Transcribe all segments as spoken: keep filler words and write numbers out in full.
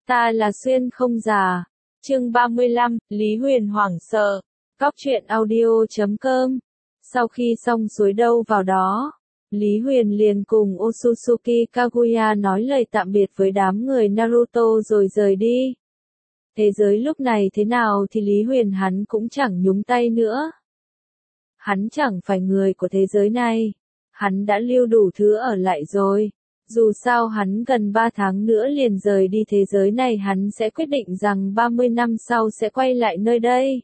Ta là Xuyên không già. Chương ba mươi lăm, Lý Huyền hoảng sợ. Cóc truyện audio chấm com. Sau khi xong suối đâu vào đó, Lý Huyền liền cùng Otsutsuki Kaguya nói lời tạm biệt với đám người Naruto rồi rời đi. Thế giới lúc này thế nào thì Lý Huyền hắn cũng chẳng nhúng tay nữa. Hắn chẳng phải người của thế giới này. Hắn đã lưu đủ thứ ở lại rồi. Dù sao hắn gần ba tháng nữa liền rời đi thế giới này, hắn sẽ quyết định rằng ba mươi năm sau sẽ quay lại nơi đây.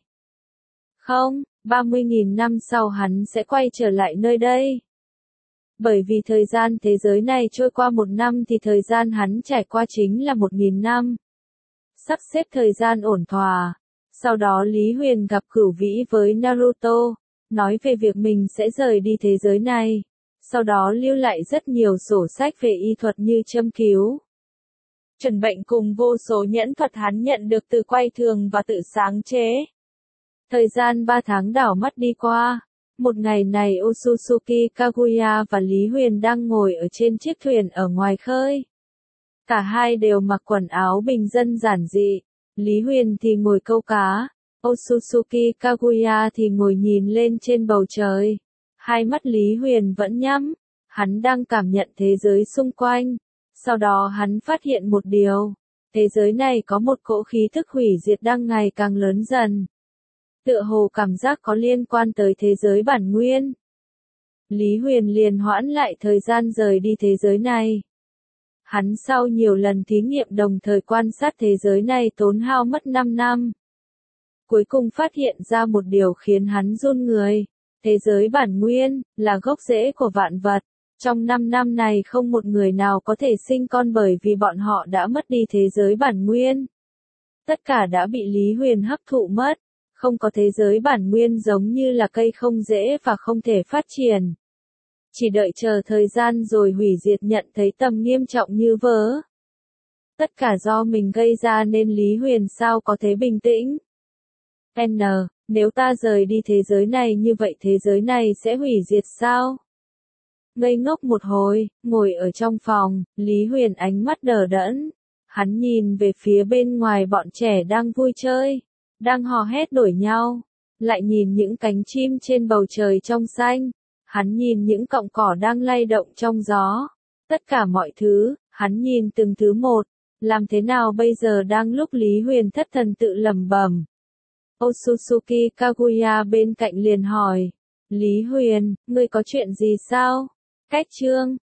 Không, ba mươi nghìn năm sau hắn sẽ quay trở lại nơi đây. Bởi vì thời gian thế giới này trôi qua một năm thì thời gian hắn trải qua chính là một nghìn năm. Sắp xếp thời gian ổn thỏa. Sau đó Lý Huyền gặp Cửu Vĩ với Naruto, nói về việc mình sẽ rời đi thế giới này. Sau đó lưu lại rất nhiều sổ sách về y thuật như châm cứu, chuẩn bệnh cùng vô số nhẫn thuật hắn nhận được từ quay thường và tự sáng chế. Thời gian ba tháng đảo mắt đi qua. Một ngày này Otsutsuki Kaguya và Lý Huyền đang ngồi ở trên chiếc thuyền ở ngoài khơi. Cả hai đều mặc quần áo bình dân giản dị. Lý Huyền thì ngồi câu cá, Otsutsuki Kaguya thì ngồi nhìn lên trên bầu trời. Hai mắt Lý Huyền vẫn nhắm, hắn đang cảm nhận thế giới xung quanh. Sau đó hắn phát hiện một điều, thế giới này có một cỗ khí thức hủy diệt đang ngày càng lớn dần. Tựa hồ cảm giác có liên quan tới thế giới bản nguyên. Lý Huyền liền hoãn lại thời gian rời đi thế giới này. Hắn sau nhiều lần thí nghiệm đồng thời quan sát thế giới này tốn hao mất năm năm. Cuối cùng phát hiện ra một điều khiến hắn run người. Thế giới bản nguyên, là gốc rễ của vạn vật. Trong năm năm này không một người nào có thể sinh con bởi vì bọn họ đã mất đi thế giới bản nguyên. Tất cả đã bị Lý Huyền hấp thụ mất. Không có thế giới bản nguyên giống như là cây không rễ và không thể phát triển. Chỉ đợi chờ thời gian rồi hủy diệt nhận thấy tầm nghiêm trọng như vỡ. Tất cả do mình gây ra nên Lý Huyền sao có thể bình tĩnh. N. Nếu ta rời đi thế giới này như vậy thế giới này sẽ hủy diệt sao? Ngây ngốc một hồi, ngồi ở trong phòng, Lý Huyền ánh mắt đờ đẫn. Hắn nhìn về phía bên ngoài bọn trẻ đang vui chơi, đang hò hét đuổi nhau. Lại nhìn những cánh chim trên bầu trời trong xanh. Hắn nhìn những cọng cỏ đang lay động trong gió. Tất cả mọi thứ, hắn nhìn từng thứ một. Làm thế nào bây giờ đang lúc Lý Huyền thất thần tự lẩm bẩm. Otsutsuki Kaguya bên cạnh liền hỏi. Lý Huyền, ngươi có chuyện gì sao? Cách chương,